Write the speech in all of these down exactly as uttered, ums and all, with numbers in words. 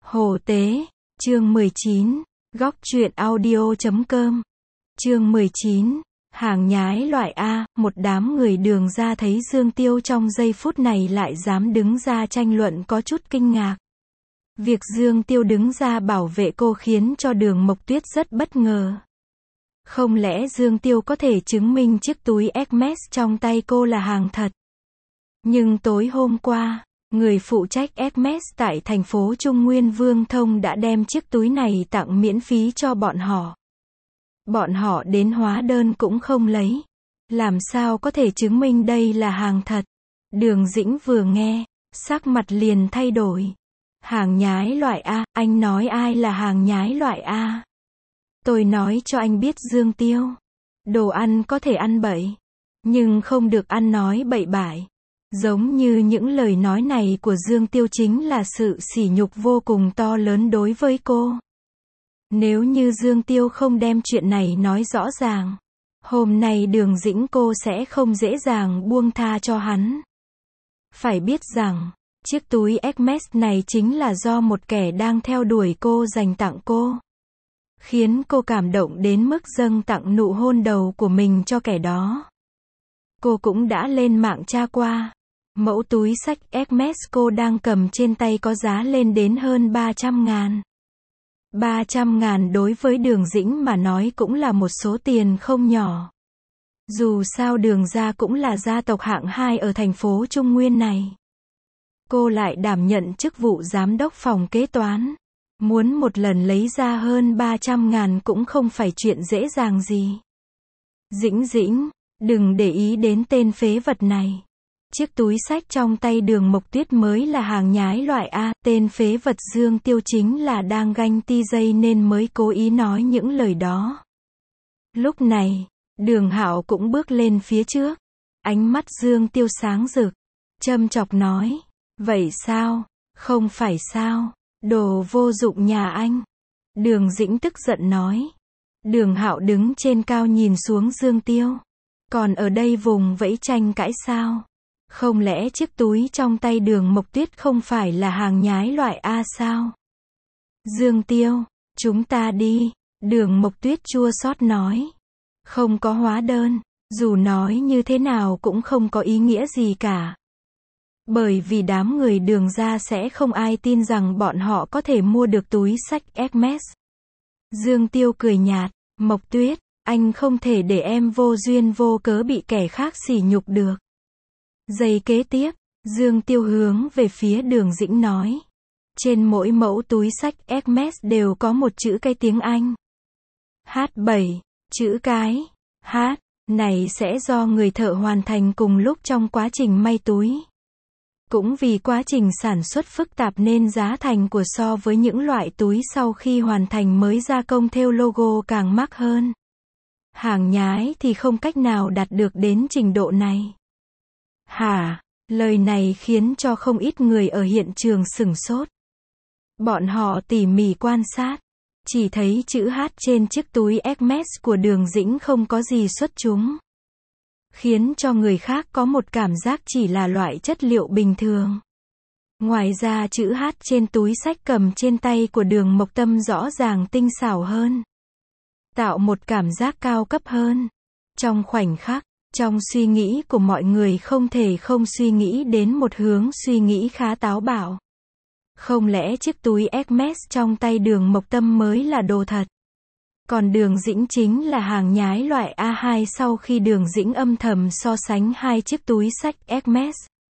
Hồ Tế, chương mười chín, góc truyện audio chấm com. Chương mười chín, hàng nhái loại A, một đám người Đường ra thấy Dương Tiêu trong giây phút này lại dám đứng ra tranh luận có chút kinh ngạc. Việc Dương Tiêu đứng ra bảo vệ cô khiến cho Đường Mộc Tuyết rất bất ngờ. Không lẽ Dương Tiêu có thể chứng minh chiếc túi Hermes trong tay cô là hàng thật? Nhưng tối hôm qua, người phụ trách Hermes tại thành phố Trung Nguyên Vương Thông đã đem chiếc túi này tặng miễn phí cho bọn họ. Bọn họ đến hóa đơn cũng không lấy. Làm sao có thể chứng minh đây là hàng thật? Đường Dĩnh vừa nghe, sắc mặt liền thay đổi. Hàng nhái loại A, anh nói ai là hàng nhái loại A? Tôi nói cho anh biết Dương Tiêu. Đồ ăn có thể ăn bậy, nhưng không được ăn nói bậy bại. Giống như những lời nói này của Dương Tiêu chính là sự sỉ nhục vô cùng to lớn đối với cô. Nếu như Dương Tiêu không đem chuyện này nói rõ ràng, hôm nay Đường Dĩnh cô sẽ không dễ dàng buông tha cho hắn. Phải biết rằng, chiếc túi Hermes này chính là do một kẻ đang theo đuổi cô dành tặng cô. Khiến cô cảm động đến mức dâng tặng nụ hôn đầu của mình cho kẻ đó. Cô cũng đã lên mạng tra qua. Mẫu túi xách Hermes cô đang cầm trên tay có giá lên đến hơn ba trăm ngàn. ba trăm ngàn đối với Đường Dĩnh mà nói cũng là một số tiền không nhỏ. Dù sao Đường gia cũng là gia tộc hạng hai ở thành phố Trung Nguyên này. Cô lại đảm nhận chức vụ giám đốc phòng kế toán. Muốn một lần lấy ra hơn ba trăm ngàn cũng không phải chuyện dễ dàng gì. Dĩnh Dĩnh, đừng để ý đến tên phế vật này. Chiếc túi xách trong tay Đường Mộc Tuyết mới là hàng nhái loại A, tên phế vật Dương Tiêu chính là đang ganh ti dây nên mới cố ý nói những lời đó. Lúc này, Đường Hạo cũng bước lên phía trước. Ánh mắt Dương Tiêu sáng rực, châm chọc nói, vậy sao, không phải sao, đồ vô dụng nhà anh. Đường Dĩnh tức giận nói. Đường Hạo đứng trên cao nhìn xuống Dương Tiêu. Còn ở đây vùng vẫy tranh cãi sao? Không lẽ chiếc túi trong tay Đường Mộc Tuyết không phải là hàng nhái loại A sao? Dương Tiêu, chúng ta đi. Đường Mộc Tuyết chua xót nói. Không có hóa đơn, dù nói như thế nào cũng không có ý nghĩa gì cả. Bởi vì đám người Đường ra sẽ không ai tin rằng bọn họ có thể mua được túi xách Hermes. Dương Tiêu cười nhạt, Mộc Tuyết, anh không thể để em vô duyên vô cớ bị kẻ khác sỉ nhục được. Giây kế tiếp, Dương Tiêu hướng về phía Đường Dĩnh nói. Trên mỗi mẫu túi xách Hermes đều có một chữ cái tiếng Anh. H bảy, chữ cái, H, này sẽ do người thợ hoàn thành cùng lúc trong quá trình may túi. Cũng vì quá trình sản xuất phức tạp nên giá thành của so với những loại túi sau khi hoàn thành mới gia công thêu logo càng mắc hơn. Hàng nhái thì không cách nào đạt được đến trình độ này. Hả? Lời này khiến cho không ít người ở hiện trường sửng sốt. Bọn họ tỉ mỉ quan sát, chỉ thấy chữ H trên chiếc túi Hermes của Đường Dĩnh không có gì xuất chúng. Khiến cho người khác có một cảm giác chỉ là loại chất liệu bình thường. Ngoài ra chữ H trên túi xách cầm trên tay của Đường Mộc Tâm rõ ràng tinh xảo hơn. Tạo một cảm giác cao cấp hơn. Trong khoảnh khắc, trong suy nghĩ của mọi người không thể không suy nghĩ đến một hướng suy nghĩ khá táo bạo. Không lẽ chiếc túi Hermes trong tay Đường Mộc Tâm mới là đồ thật? Còn Đường Dĩnh chính là hàng nhái loại A hai sau khi Đường Dĩnh âm thầm so sánh hai chiếc túi xách Hermes.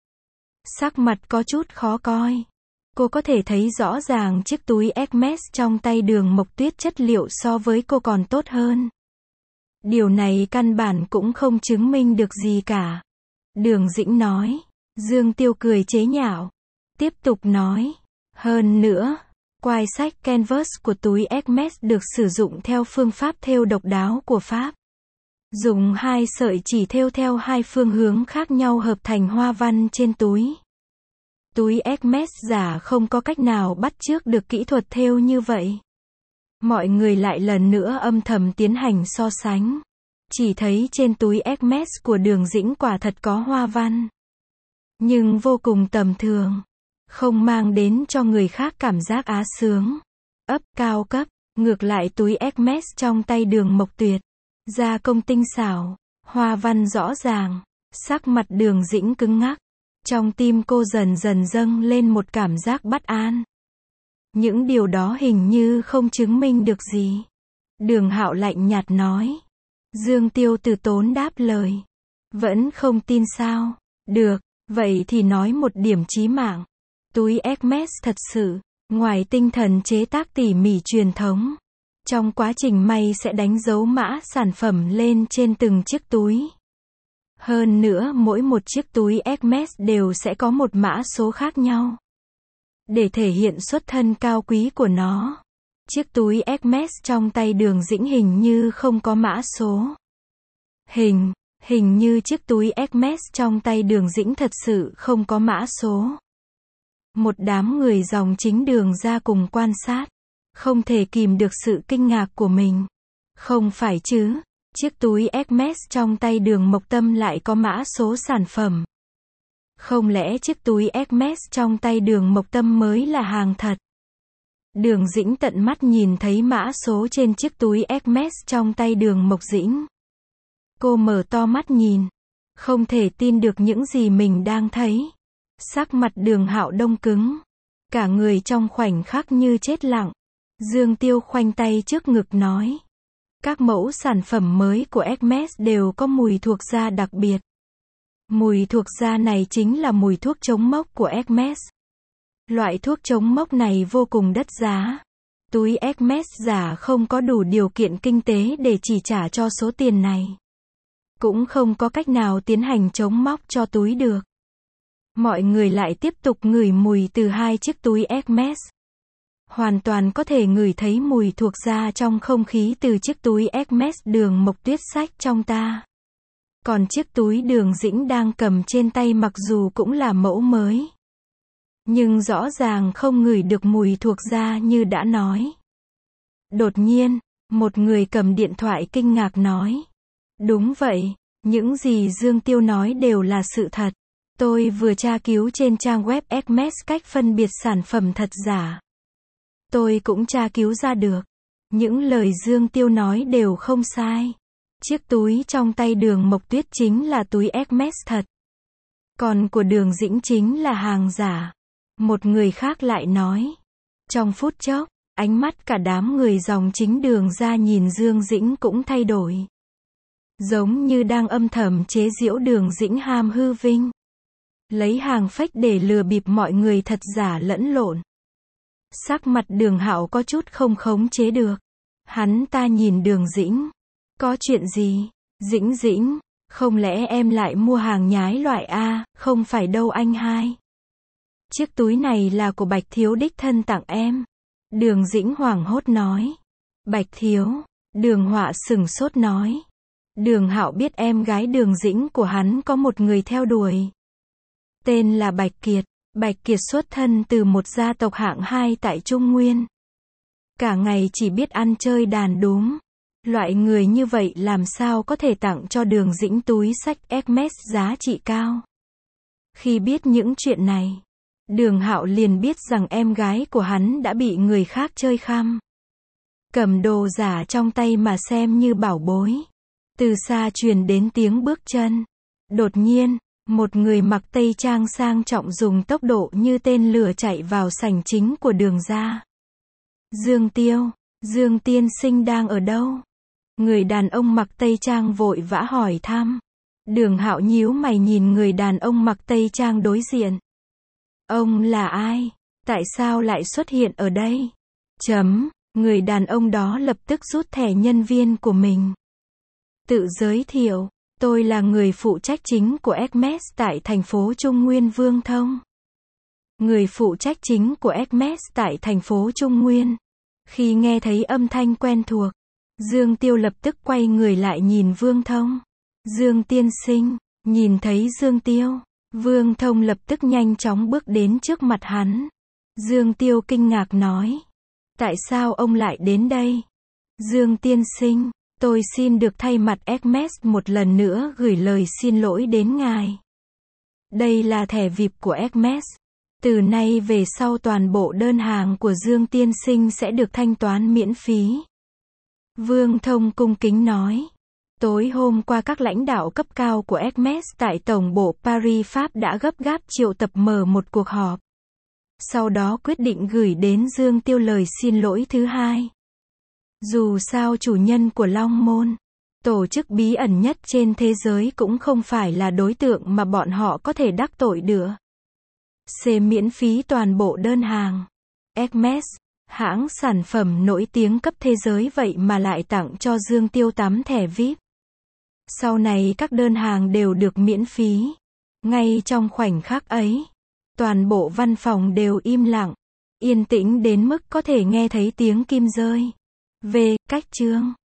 Sắc mặt có chút khó coi. Cô có thể thấy rõ ràng chiếc túi Hermes trong tay Đường Mộc Tuyết chất liệu so với cô còn tốt hơn. Điều này căn bản cũng không chứng minh được gì cả. Đường Dĩnh nói. Dương Tiêu cười chế nhạo. Tiếp tục nói. Hơn nữa, quai xách canvas của túi Hermes được sử dụng theo phương pháp thêu độc đáo của Pháp. Dùng hai sợi chỉ thêu theo hai phương hướng khác nhau hợp thành hoa văn trên túi. Túi Hermes giả không có cách nào bắt chước được kỹ thuật thêu như vậy. Mọi người lại lần nữa âm thầm tiến hành so sánh. Chỉ thấy trên túi Hermes của Đường Dĩnh quả thật có hoa văn. Nhưng vô cùng tầm thường. không mang đến cho người khác cảm giác á sướng, ấp cao cấp, ngược lại túi Hermes trong tay Đường Mộc Tuyệt, gia công tinh xảo, hoa văn rõ ràng, sắc mặt Đường Dĩnh cứng ngắc, trong tim cô dần dần dâng lên một cảm giác bất an. Những điều đó hình như không chứng minh được gì. Đường Hạo lạnh nhạt nói. Dương Tiêu từ tốn đáp lời. Vẫn không tin sao? Được, vậy thì nói một điểm chí mạng. Túi Hermes thật sự, ngoài tinh thần chế tác tỉ mỉ truyền thống, trong quá trình may sẽ đánh dấu mã sản phẩm lên trên từng chiếc túi. Hơn nữa mỗi một chiếc túi Hermes đều sẽ có một mã số khác nhau, để thể hiện xuất thân cao quý của nó. Chiếc túi Hermes trong tay Đường Dĩnh hình như không có mã số. Hình, hình như chiếc túi Hermes trong tay Đường Dĩnh thật sự không có mã số. Một đám người dòng chính Đường ra cùng quan sát, không thể kìm được sự kinh ngạc của mình. Không phải chứ, chiếc túi Hermes trong tay Đường Mộc Tâm lại có mã số sản phẩm. Không lẽ chiếc túi Hermes trong tay Đường Mộc Tâm mới là hàng thật? Đường Dĩnh tận mắt nhìn thấy mã số trên chiếc túi Hermes trong tay Đường Mộc Dĩnh. Cô mở to mắt nhìn, không thể tin được những gì mình đang thấy. Sắc mặt Đường Hạo đông cứng, cả người trong khoảnh khắc như chết lặng. Dương Tiêu khoanh tay trước ngực nói, các mẫu sản phẩm mới của Hermes đều có mùi thuộc da đặc biệt. Mùi thuộc da này chính là mùi thuốc chống mốc của Hermes. Loại thuốc chống mốc này vô cùng đắt giá. Túi Hermes giả không có đủ điều kiện kinh tế để chỉ trả cho số tiền này. Cũng không có cách nào tiến hành chống mốc cho túi được. Mọi người lại tiếp tục ngửi mùi từ hai chiếc túi Hermes. Hoàn toàn có thể ngửi thấy mùi thuộc da trong không khí từ chiếc túi Hermes Đường Mộc Tuyết xách trong ta. Còn chiếc túi Đường Dĩnh đang cầm trên tay mặc dù cũng là mẫu mới, nhưng rõ ràng không ngửi được mùi thuộc da như đã nói. Đột nhiên, một người cầm điện thoại kinh ngạc nói. Đúng vậy, những gì Dương Tiêu nói đều là sự thật. Tôi vừa tra cứu trên trang web Hermes cách phân biệt sản phẩm thật giả. Tôi cũng tra cứu ra được. Những lời Dương Tiêu nói đều không sai. Chiếc túi trong tay Đường Mộc Tuyết chính là túi Hermes thật. Còn của Đường Dĩnh chính là hàng giả. Một người khác lại nói. Trong phút chốc, ánh mắt cả đám người dòng chính Đường ra nhìn Dương Dĩnh cũng thay đổi. Giống như đang âm thầm chế giễu Đường Dĩnh ham hư vinh. Lấy hàng fake để lừa bịp mọi người thật giả lẫn lộn. Sắc mặt Đường Hạo có chút không khống chế được. Hắn ta nhìn Đường Dĩnh. Có chuyện gì? Dĩnh Dĩnh, không lẽ em lại mua hàng nhái loại A, không phải đâu anh hai. Chiếc túi này là của Bạch Thiếu đích thân tặng em. Đường Dĩnh hoảng hốt nói. Bạch Thiếu, Đường Họa sừng sốt nói. Đường Hạo biết em gái Đường Dĩnh của hắn có một người theo đuổi. Tên là Bạch Kiệt. Bạch Kiệt xuất thân từ một gia tộc hạng hai tại Trung Nguyên. Cả ngày chỉ biết ăn chơi đàn đúm. Loại người như vậy làm sao có thể tặng cho Đường Dĩnh túi xách Hermes giá trị cao. Khi biết những chuyện này, Đường Hạo liền biết rằng em gái của hắn đã bị người khác chơi khăm. Cầm đồ giả trong tay mà xem như bảo bối. Từ xa truyền đến tiếng bước chân. Đột nhiên, một người mặc tây trang sang trọng dùng tốc độ như tên lửa chạy vào sảnh chính của Đường ra. Dương Tiêu, Dương tiên sinh đang ở đâu? Người đàn ông mặc tây trang vội vã hỏi thăm. Đường Hạo nhíu mày nhìn người đàn ông mặc tây trang đối diện. Ông là ai? Tại sao lại xuất hiện ở đây? Chấm, người đàn ông đó lập tức rút thẻ nhân viên của mình. Tự giới thiệu, tôi là người phụ trách chính của Hermes tại thành phố Trung Nguyên Vương Thông. Người phụ trách chính của Hermes tại thành phố Trung Nguyên. Khi nghe thấy âm thanh quen thuộc, Dương Tiêu lập tức quay người lại nhìn Vương Thông. Dương tiên sinh, nhìn thấy Dương Tiêu, Vương Thông lập tức nhanh chóng bước đến trước mặt hắn. Dương Tiêu kinh ngạc nói. Tại sao ông lại đến đây? Dương tiên sinh, tôi xin được thay mặt Hermes một lần nữa gửi lời xin lỗi đến ngài. Đây là thẻ vê i pê của Hermes. Từ nay về sau toàn bộ đơn hàng của Dương tiên sinh sẽ được thanh toán miễn phí. Vương Thông cung kính nói. Tối hôm qua các lãnh đạo cấp cao của Hermès tại tổng bộ Paris Pháp đã gấp gáp triệu tập mở một cuộc họp. Sau đó quyết định gửi đến Dương Tiêu lời xin lỗi thứ hai. Dù sao chủ nhân của Long Môn, tổ chức bí ẩn nhất trên thế giới cũng không phải là đối tượng mà bọn họ có thể đắc tội được. C. Miễn phí toàn bộ đơn hàng. Hermès, hãng sản phẩm nổi tiếng cấp thế giới vậy mà lại tặng cho Dương Tiêu tám thẻ vi ai pi. Sau này các đơn hàng đều được miễn phí. Ngay trong khoảnh khắc ấy, toàn bộ văn phòng đều im lặng, yên tĩnh đến mức có thể nghe thấy tiếng kim rơi. V. Cách chương